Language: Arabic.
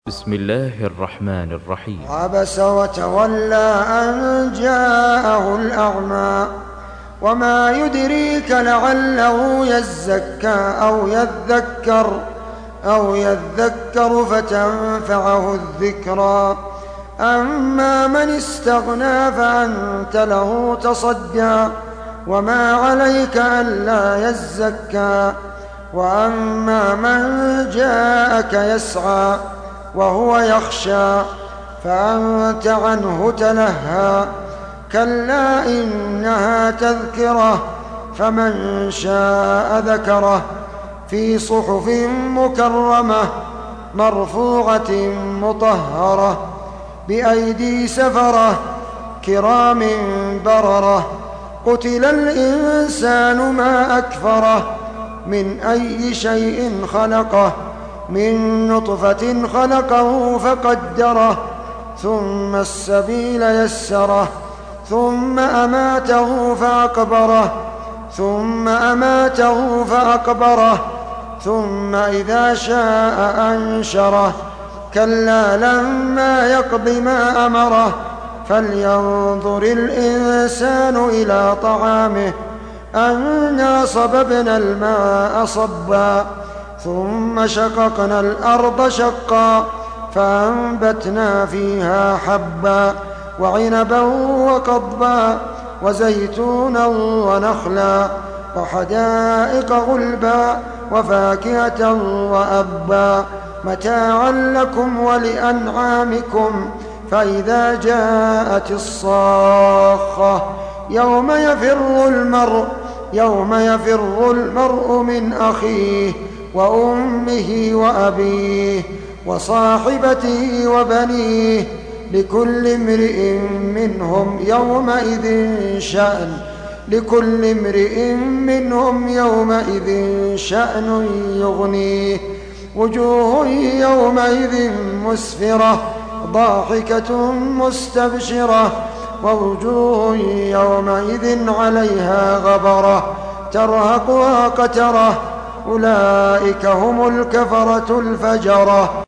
بسم الله الرحمن الرحيم. عبس وتولى أن جاءه الأعمى وما يدريك لعله يزكى أو يذكر فتنفعه الذكرى. أما من استغنى فأنت له تصدى وما عليك ألا يزكى. وأما من جاءك يسعى وهو يخشى فأنت عنه تلهى. كلا إنها تذكرة فمن شاء ذكره في صحف مكرمة مرفوعة مطهرة بأيدي سفرة كرام بررة. قتل الإنسان ما أكفره من أي شيء خلقه من نطفة خلقه فقدره ثم السبيل يسره ثم أماته فأقبره ثم إذا شاء أنشره. كلا لما يقض ما أمره فلينظر الإنسان إلى طعامه أنا صببنا الماء صبا ثم شققنا الأرض شقا فأنبتنا فيها حبا وعنبا وقضبا وزيتونا ونخلا وحدائق غلبا وفاكهة وأبا متاعا لكم ولأنعامكم. فإذا جاءت الصاخة يوم يفر المرء من أخيه وأمه وأبيه وصاحبته وبنيه لكل امرئ منهم يومئذ شأن يغنيه. وجوه يومئذ مسفرة ضاحكة مستبشرة ووجوه يومئذ عليها غبرة ترهقها قترة. أولئك هم الكفرة الفجرة.